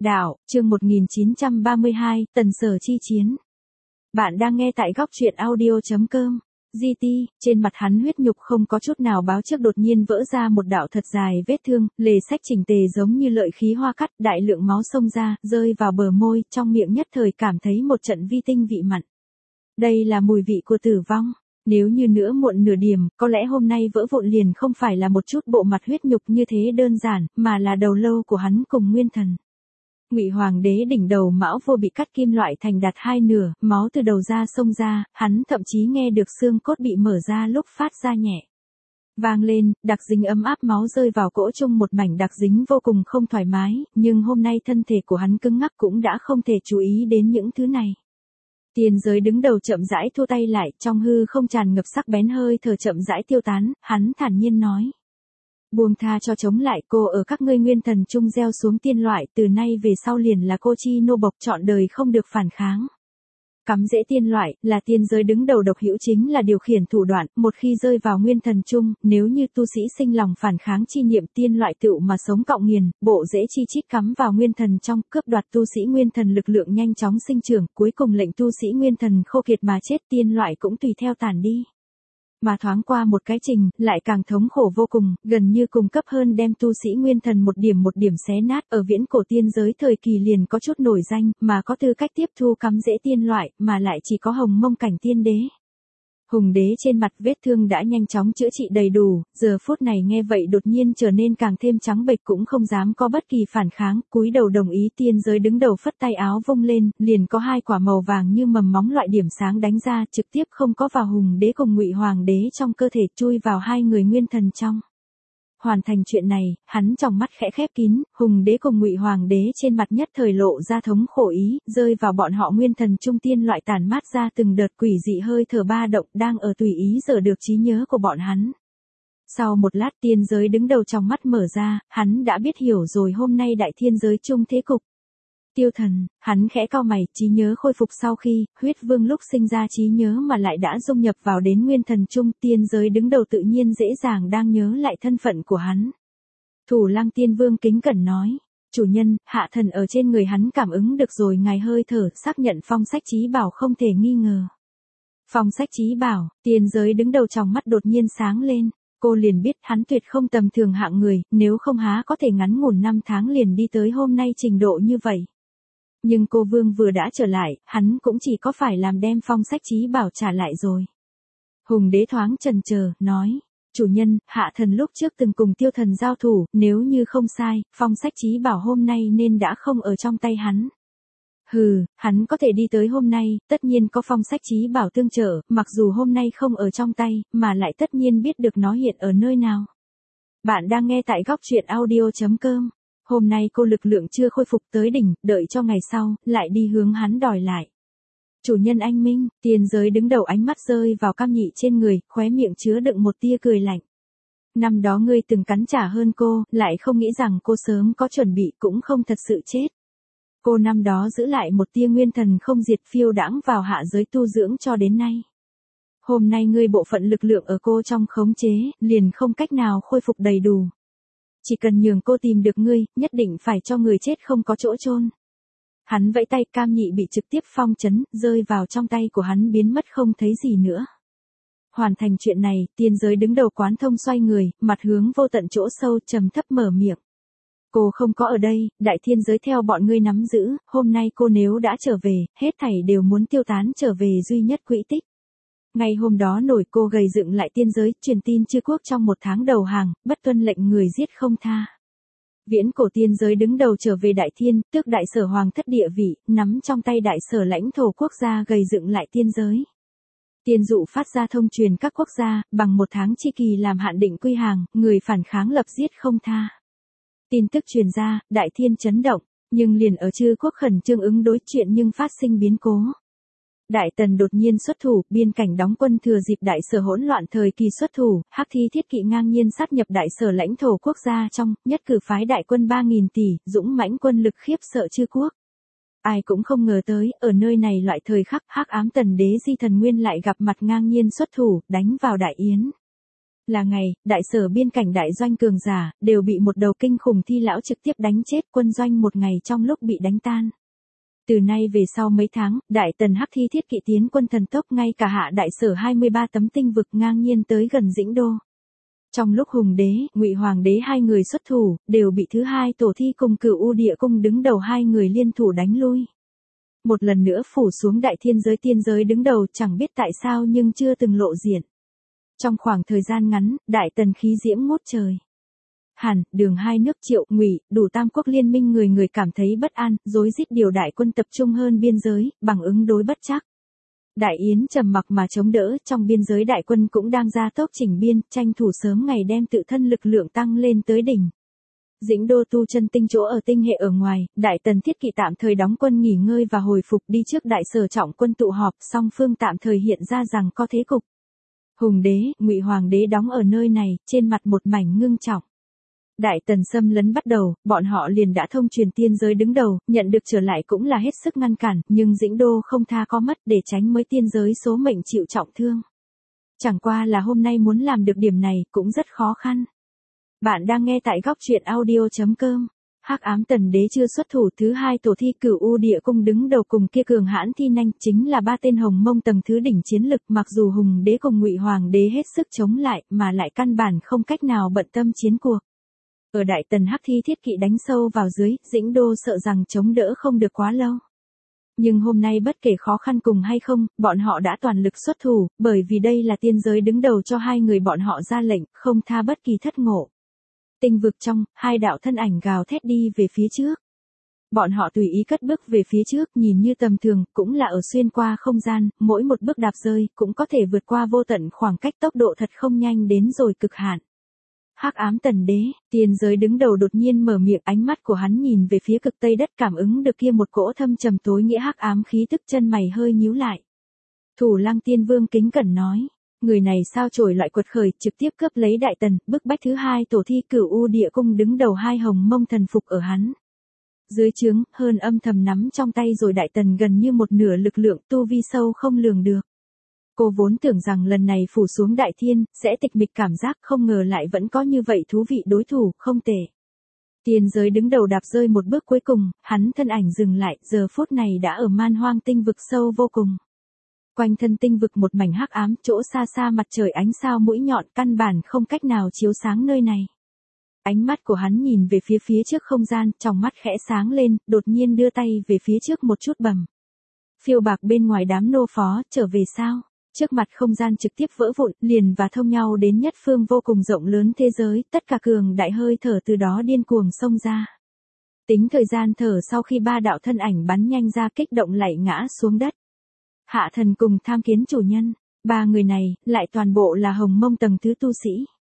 Đạo, chương 1932, Tần Sở chi chiến. Bạn đang nghe tại góc truyện audio.com. GT, trên mặt hắn huyết nhục không có chút nào báo trước đột nhiên vỡ ra một đạo thật dài vết thương, lề sách chỉnh tề giống như lợi khí hoa cắt, đại lượng máu xông ra, rơi vào bờ môi, trong miệng nhất thời cảm thấy một trận vi tinh vị mặn. Đây là mùi vị của tử vong. Nếu như nữa muộn nửa điểm, có lẽ hôm nay vỡ vụn liền không phải là một chút bộ mặt huyết nhục như thế đơn giản, mà là đầu lâu của hắn cùng nguyên thần. Ngụy Hoàng đế đỉnh đầu Mão Vô bị cắt kim loại thành đặt hai nửa, máu từ đầu ra xông ra, hắn thậm chí nghe được xương cốt bị mở ra lúc phát ra nhẹ vang lên, đặc dính ấm áp máu rơi vào cỗ chung một mảnh đặc dính vô cùng không thoải mái, nhưng hôm nay thân thể của hắn cứng ngắc cũng đã không thể chú ý đến những thứ này. Tiên giới đứng đầu chậm rãi thu tay lại, trong hư không tràn ngập sắc bén hơi thở chậm rãi tiêu tán, hắn thản nhiên nói. Buông tha cho chống lại cô ở các ngươi nguyên thần chung gieo xuống tiên loại, từ nay về sau liền là cô chi nô bộc trọn đời không được phản kháng. Cắm rễ tiên loại, là tiên giới đứng đầu độc hữu chính là điều khiển thủ đoạn, một khi rơi vào nguyên thần chung, nếu như tu sĩ sinh lòng phản kháng chi niệm tiên loại tựu mà sống cọng nghiền, bộ rễ chi chít cắm vào nguyên thần trong, cướp đoạt tu sĩ nguyên thần lực lượng nhanh chóng sinh trưởng, cuối cùng lệnh tu sĩ nguyên thần khô kiệt mà chết, tiên loại cũng tùy theo tàn đi. Mà thoáng qua một cái trình, lại càng thống khổ vô cùng, gần như cùng cấp hơn đem tu sĩ nguyên thần một điểm xé nát, ở viễn cổ tiên giới thời kỳ liền có chút nổi danh, mà có tư cách tiếp thu cắm rễ tiên loại, mà lại chỉ có Hồng Mông cảnh tiên đế. Hùng đế trên mặt vết thương đã nhanh chóng chữa trị đầy đủ, giờ phút này nghe vậy đột nhiên trở nên càng thêm trắng bệch, cũng không dám có bất kỳ phản kháng, cúi đầu đồng ý. Tiên giới đứng đầu phất tay áo vung lên, liền có hai quả màu vàng như mầm móng loại điểm sáng đánh ra, trực tiếp không có vào Hùng đế cùng Ngụy Hoàng đế trong cơ thể, chui vào hai người nguyên thần trong. Hoàn thành chuyện này, hắn trong mắt khẽ khép kín, Hùng đế cùng Ngụy Hoàng đế trên mặt nhất thời lộ ra thống khổ ý, rơi vào bọn họ nguyên thần trung tiên loại tản mát ra từng đợt quỷ dị hơi thở ba động đang ở tùy ý dở được trí nhớ của bọn hắn. Sau một lát tiên giới đứng đầu trong mắt mở ra, hắn đã biết hiểu rồi hôm nay đại thiên giới chung thế cục. Tiêu Thần, hắn khẽ cau mày, trí nhớ khôi phục sau khi, huyết vương lúc sinh ra trí nhớ mà lại đã dung nhập vào đến nguyên thần trung, tiên giới đứng đầu tự nhiên dễ dàng đang nhớ lại thân phận của hắn. Thủ Lăng Tiên Vương kính cẩn nói, chủ nhân, hạ thần ở trên người hắn cảm ứng được rồi ngài hơi thở, xác nhận phong sách chí bảo không thể nghi ngờ. Phong sách chí bảo, tiên giới đứng đầu trong mắt đột nhiên sáng lên. Cô liền biết hắn tuyệt không tầm thường hạng người, nếu không há có thể ngắn ngủn 5 tháng liền đi tới hôm nay trình độ như vậy. Nhưng cô vương vừa đã trở lại, hắn cũng chỉ có phải làm đem phong sách chí bảo trả lại rồi. Hùng đế thoáng chần chờ, nói, chủ nhân, hạ thần lúc trước từng cùng Tiêu Thần giao thủ, nếu như không sai, phong sách chí bảo hôm nay nên đã không ở trong tay hắn. Hừ, hắn có thể đi tới hôm nay, tất nhiên có phong sách chí bảo tương trợ, mặc dù hôm nay không ở trong tay, mà lại tất nhiên biết được nó hiện ở nơi nào. Bạn đang nghe tại góc truyện audio.com. Hôm nay cô lực lượng chưa khôi phục tới đỉnh, đợi cho ngày sau, lại đi hướng hắn đòi lại. Chủ nhân anh minh, tiên giới đứng đầu ánh mắt rơi vào Cam Nhị trên người, khóe miệng chứa đựng một tia cười lạnh. Năm đó ngươi từng cắn trả hơn cô, lại không nghĩ rằng cô sớm có chuẩn bị cũng không thật sự chết. Cô năm đó giữ lại một tia nguyên thần không diệt phiêu đãng vào hạ giới tu dưỡng cho đến nay. Hôm nay ngươi bộ phận lực lượng ở cô trong khống chế, liền không cách nào khôi phục đầy đủ. Chỉ cần nhường cô tìm được ngươi, nhất định phải cho người chết không có chỗ chôn. Hắn vẫy tay, Cam Nhị bị trực tiếp phong chấn, rơi vào trong tay của hắn biến mất không thấy gì nữa. Hoàn thành chuyện này, tiên giới đứng đầu quán thông xoay người, mặt hướng vô tận chỗ sâu trầm thấp mở miệng. Cô không có ở đây, đại thiên giới theo bọn ngươi nắm giữ, hôm nay cô nếu đã trở về, hết thảy đều muốn tiêu tán trở về duy nhất quỹ tích. Ngày hôm đó nổi cô gầy dựng lại tiên giới, truyền tin chư quốc trong một tháng đầu hàng, bất tuân lệnh người giết không tha. Viễn cổ tiên giới đứng đầu trở về đại thiên, tước đại sở hoàng thất địa vị, nắm trong tay đại sở lãnh thổ quốc gia gầy dựng lại tiên giới. Tiên dụ phát ra thông truyền các quốc gia, bằng một tháng chi kỳ làm hạn định quy hàng, người phản kháng lập giết không tha. Tin tức truyền ra, đại thiên chấn động, nhưng liền ở chư quốc khẩn trương ứng đối chuyện nhưng phát sinh biến cố. Đại Tần đột nhiên xuất thủ, biên cảnh đóng quân thừa dịp đại sở hỗn loạn thời kỳ xuất thủ, Hắc Thi Thiết Kỵ ngang nhiên sát nhập đại sở lãnh thổ quốc gia trong, nhất cử phái đại quân 3.000 tỷ, dũng mãnh quân lực khiếp sợ chư quốc. Ai cũng không ngờ tới, ở nơi này loại thời khắc, Hắc Ám Tần đế Di Thần Nguyên lại gặp mặt ngang nhiên xuất thủ, đánh vào Đại Yến. Là ngày, đại sở biên cảnh đại doanh cường giả, đều bị một đầu kinh khủng thi lão trực tiếp đánh chết, quân doanh một ngày trong lúc bị đánh tan. Từ nay về sau mấy tháng, đại tần hắc thi thiết kỵ tiến quân thần tốc, ngay cả hạ đại sở 23 tấm tinh vực ngang nhiên tới gần Dĩnh Đô. Trong lúc Hùng đế, Ngụy Hoàng đế hai người xuất thủ, đều bị thứ hai tổ thi cùng Cửu U Địa Cung đứng đầu hai người liên thủ đánh lui. Một lần nữa phủ xuống đại thiên giới tiên giới đứng đầu, chẳng biết tại sao nhưng chưa từng lộ diện. Trong khoảng thời gian ngắn, đại tần khí diễm ngút trời. Hàn, Đường hai nước Triệu, Ngụy, đủ tam quốc liên minh người người cảm thấy bất an, rối rít điều đại quân tập trung hơn biên giới, bằng ứng đối bất trắc. Đại Yến trầm mặc mà chống đỡ, trong biên giới đại quân cũng đang ra tốc chỉnh biên, tranh thủ sớm ngày đem tự thân lực lượng tăng lên tới đỉnh. Dĩnh Đô tu chân tinh chỗ ở tinh hệ ở ngoài, đại tần thiết kỵ tạm thời đóng quân nghỉ ngơi và hồi phục, đi trước đại sở trọng quân tụ họp, song phương tạm thời hiện ra rằng có thế cục. Hùng đế, Ngụy Hoàng đế đóng ở nơi này, trên mặt một mảnh ngưng trọng. Đại tần xâm lấn bắt đầu, bọn họ liền đã thông truyền tiên giới đứng đầu, nhận được trở lại cũng là hết sức ngăn cản, nhưng Dĩnh Đô không tha có mất để tránh mới tiên giới số mệnh chịu trọng thương. Chẳng qua là hôm nay muốn làm được điểm này cũng rất khó khăn. Bạn đang nghe tại góc truyện audio.com. Hắc ám tần đế chưa xuất thủ, thứ hai tổ thi Cửu U Địa Cung đứng đầu cùng kia cường hãn thi nhanh, chính là ba tên hồng mông tầng thứ đỉnh chiến lực, mặc dù Hùng đế cùng Ngụy Hoàng đế hết sức chống lại, mà lại căn bản không cách nào bận tâm chiến cuộc. Ở đại tần hắc thi thiết kỵ đánh sâu vào dưới, Dĩnh Đô sợ rằng chống đỡ không được quá lâu. Nhưng hôm nay bất kể khó khăn cùng hay không, bọn họ đã toàn lực xuất thủ, bởi vì đây là tiên giới đứng đầu cho hai người bọn họ ra lệnh, không tha bất kỳ thất ngộ. Tinh vực trong, hai đạo thân ảnh gào thét đi về phía trước. Bọn họ tùy ý cất bước về phía trước, nhìn như tầm thường, cũng là ở xuyên qua không gian, mỗi một bước đạp rơi, cũng có thể vượt qua vô tận khoảng cách, tốc độ thật không nhanh đến rồi cực hạn. Hắc ám tần đế, tiên giới đứng đầu đột nhiên mở miệng, ánh mắt của hắn nhìn về phía cực tây đất, cảm ứng được kia một cỗ thâm trầm tối nghĩa hắc ám khí tức, chân mày hơi nhíu lại. Thủ Lăng Tiên Vương kính cẩn nói, người này sao chổi loại quật khởi, trực tiếp cướp lấy đại tần, bức bách thứ hai tổ thi Cửu U Địa Cung đứng đầu hai hồng mông thần phục ở hắn. Dưới trướng, hơn âm thầm nắm trong tay rồi đại tần gần như một nửa lực lượng, tu vi sâu không lường được. Cô vốn tưởng rằng lần này phủ xuống đại thiên, sẽ tịch mịch cảm giác, không ngờ lại vẫn có như vậy thú vị đối thủ, không tệ. Tiên giới đứng đầu đạp rơi một bước cuối cùng, hắn thân ảnh dừng lại, giờ phút này đã ở man hoang tinh vực sâu vô cùng. Quanh thân tinh vực một mảnh hắc ám, chỗ xa xa mặt trời ánh sao mũi nhọn, căn bản không cách nào chiếu sáng nơi này. Ánh mắt của hắn nhìn về phía trước không gian, trong mắt khẽ sáng lên, đột nhiên đưa tay về phía trước một chút bầm. Phiêu bạc bên ngoài đám nô phó, trở về sao? Trước mặt không gian trực tiếp vỡ vụn, liền và thông nhau đến nhất phương vô cùng rộng lớn thế giới, tất cả cường đại hơi thở từ đó điên cuồng xông ra. Tính thời gian thở sau khi ba đạo thân ảnh bắn nhanh ra, kích động lạy ngã xuống đất. Hạ thần cùng tham kiến chủ nhân, ba người này, lại toàn bộ là hồng mông tầng thứ tu sĩ.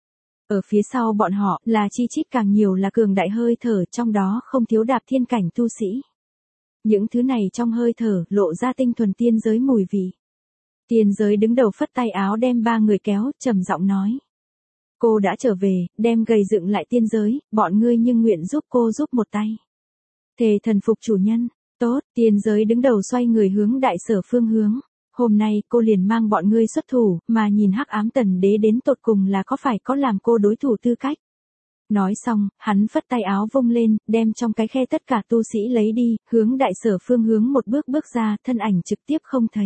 Ở phía sau bọn họ, là chi chít càng nhiều là cường đại hơi thở, trong đó không thiếu đạp thiên cảnh tu sĩ. Những thứ này trong hơi thở, lộ ra tinh thuần tiên giới mùi vị. Tiên giới đứng đầu phất tay áo đem ba người kéo, trầm giọng nói. Cô đã trở về, đem gầy dựng lại tiên giới, bọn ngươi nhưng nguyện giúp cô giúp một tay. Thề thần phục chủ nhân, tốt, tiên giới đứng đầu xoay người hướng đại sở phương hướng. Hôm nay cô liền mang bọn ngươi xuất thủ, mà nhìn hắc ám tần đế đến tột cùng là có phải có làm cô đối thủ tư cách. Nói xong, hắn phất tay áo vung lên, đem trong cái khe tất cả tu sĩ lấy đi, hướng đại sở phương hướng một bước bước ra, thân ảnh trực tiếp không thấy.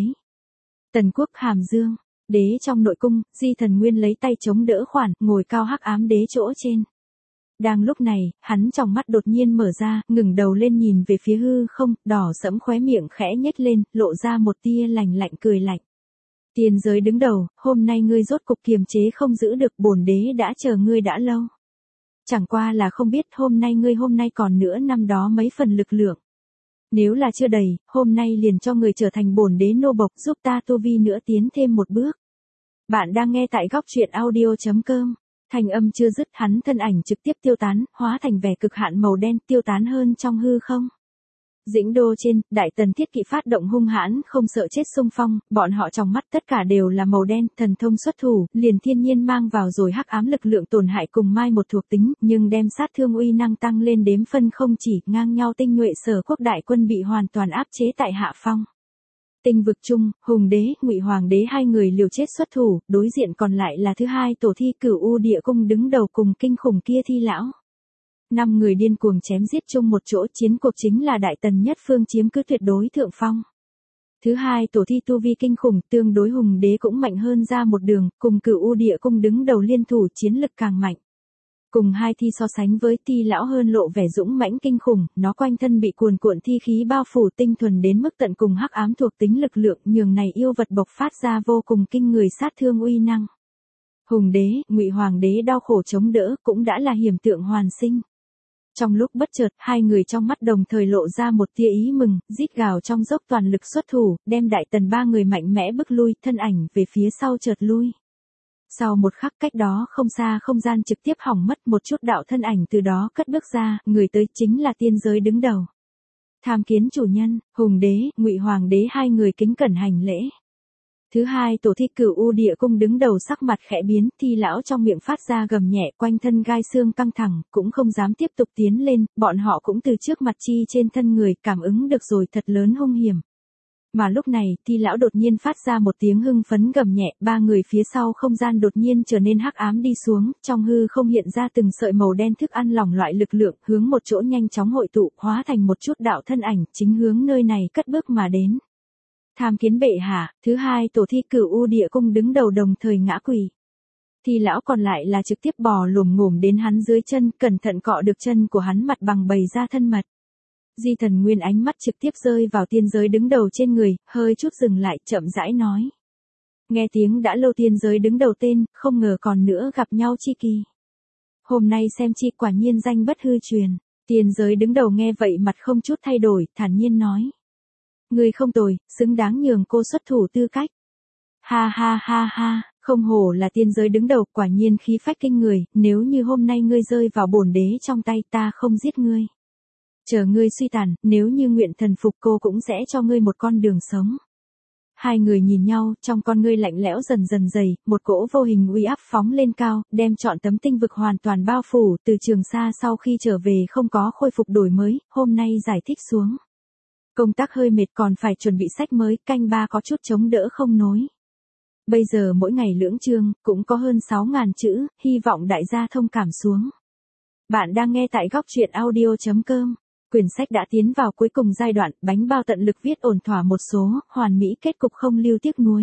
Tần quốc Hàm Dương, đế trong nội cung, Di Thần Nguyên lấy tay chống đỡ khoản, ngồi cao hắc ám đế chỗ trên. Đang lúc này, hắn trong mắt đột nhiên mở ra, ngừng đầu lên nhìn về phía hư không, đỏ sẫm khóe miệng khẽ nhếch lên, lộ ra một tia lạnh lạnh cười lạnh. Tiên giới đứng đầu, hôm nay ngươi rốt cục kiềm chế không giữ được, bổn đế đã chờ ngươi đã lâu. Chẳng qua là không biết hôm nay còn nữa năm đó mấy phần lực lượng. Nếu là chưa đầy, hôm nay liền cho người trở thành bổn đế nô bộc, giúp ta tu vi nữa tiến thêm một bước. Bạn đang nghe tại góc truyện audio.com. Thanh âm chưa dứt, hắn thân ảnh trực tiếp tiêu tán, hóa thành vẻ cực hạn màu đen, tiêu tán hơn trong hư không. Dĩnh Đô trên, đại tần thiết kỵ phát động hung hãn, không sợ chết xung phong, bọn họ trong mắt tất cả đều là màu đen, thần thông xuất thủ, liền thiên nhiên mang vào rồi hắc ám lực lượng tổn hại cùng mai một thuộc tính, nhưng đem sát thương uy năng tăng lên đếm phân không chỉ, ngang nhau tinh nhuệ sở quốc đại quân bị hoàn toàn áp chế tại hạ phong. Tinh vực chung, Hùng Đế, Ngụy Hoàng Đế hai người liều chết xuất thủ, đối diện còn lại là thứ hai tổ thi Cửu U Địa Cung đứng đầu cùng kinh khủng kia thi lão. 5 người điên cuồng chém giết chung một chỗ, chiến cuộc chính là Đại Tần nhất phương chiếm cứ tuyệt đối thượng phong. Thứ hai tổ thi tu vi kinh khủng, tương đối Hùng Đế cũng mạnh hơn ra một đường, cùng Cửu U Địa Cung đứng đầu liên thủ chiến lực càng mạnh. Cùng hai thi so sánh với thi lão hơn lộ vẻ dũng mãnh kinh khủng, nó quanh thân bị cuồn cuộn thi khí bao phủ tinh thuần đến mức tận cùng hắc ám thuộc tính lực lượng, nhường này yêu vật bộc phát ra vô cùng kinh người sát thương uy năng. Hùng Đế, Ngụy Hoàng Đế đau khổ chống đỡ cũng đã là hiểm tượng hoàn sinh. Trong lúc bất chợt, hai người trong mắt đồng thời lộ ra một tia ý mừng, rít gào trong dốc toàn lực xuất thủ, đem Đại Tần ba người mạnh mẽ bức lui, thân ảnh về phía sau chợt lui. Sau một khắc cách đó không xa không gian trực tiếp hỏng mất, một chút đạo thân ảnh từ đó cất bước ra, người tới chính là tiên giới đứng đầu. Tham kiến chủ nhân, Hùng Đế, Ngụy Hoàng Đế hai người kính cẩn hành lễ. Thứ hai tổ thi Cửu U Địa Cung đứng đầu sắc mặt khẽ biến, thi lão trong miệng phát ra gầm nhẹ, quanh thân gai xương căng thẳng, cũng không dám tiếp tục tiến lên, bọn họ cũng từ trước mặt chi trên thân người cảm ứng được rồi thật lớn hung hiểm. Mà lúc này, thi lão đột nhiên phát ra một tiếng hưng phấn gầm nhẹ, ba người phía sau không gian đột nhiên trở nên hắc ám đi xuống, trong hư không hiện ra từng sợi màu đen thức ăn lỏng loại lực lượng, hướng một chỗ nhanh chóng hội tụ, hóa thành một chút đạo thân ảnh, chính hướng nơi này cất bước mà đến. Tham kiến bệ hạ, thứ hai tổ thi Cửu U Địa Cung đứng đầu đồng thời ngã quỳ. Thi lão còn lại là trực tiếp bò lồm ngồm đến hắn dưới chân, cẩn thận cọ được chân của hắn mặt bằng bày ra thân mật. Di Thần Nguyên ánh mắt trực tiếp rơi vào tiên giới đứng đầu trên người, hơi chút dừng lại, chậm rãi nói. Nghe tiếng đã lâu tiên giới đứng đầu tên, không ngờ còn nữa gặp nhau chi kỳ. Hôm nay xem chi quả nhiên danh bất hư truyền. Tiên giới đứng đầu nghe vậy mặt không chút thay đổi, thản nhiên nói. Người không tồi, xứng đáng nhường cô xuất thủ tư cách. Ha ha ha ha, không hổ là tiên giới đứng đầu, quả nhiên khí phách kinh người, nếu như hôm nay ngươi rơi vào bổn đế trong tay ta không giết ngươi. Chờ ngươi suy tàn, nếu như nguyện thần phục cô cũng sẽ cho ngươi một con đường sống. Hai người nhìn nhau, trong con ngươi lạnh lẽo dần dần dày, một cỗ vô hình uy áp phóng lên cao, đem trọn tấm tinh vực hoàn toàn bao phủ, từ Trường Sa sau khi trở về không có khôi phục đổi mới, hôm nay giải thích xuống. Công tác hơi mệt còn phải chuẩn bị sách mới, canh ba có chút chống đỡ không nối. Bây giờ mỗi ngày lưỡng chương, cũng có hơn 6.000 chữ, hy vọng đại gia thông cảm xuống. Bạn đang nghe tại góc truyện audio.com. Quyển sách đã tiến vào cuối cùng giai đoạn, bánh bao tận lực viết ổn thỏa một số, hoàn mỹ kết cục không lưu tiếc nuối.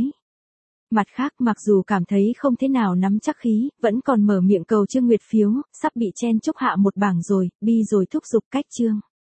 Mặt khác, mặc dù cảm thấy không thế nào nắm chắc khí, vẫn còn mở miệng cầu Trương Nguyệt phiếu, sắp bị chen chúc hạ một bảng rồi, bi rồi thúc giục cách chương.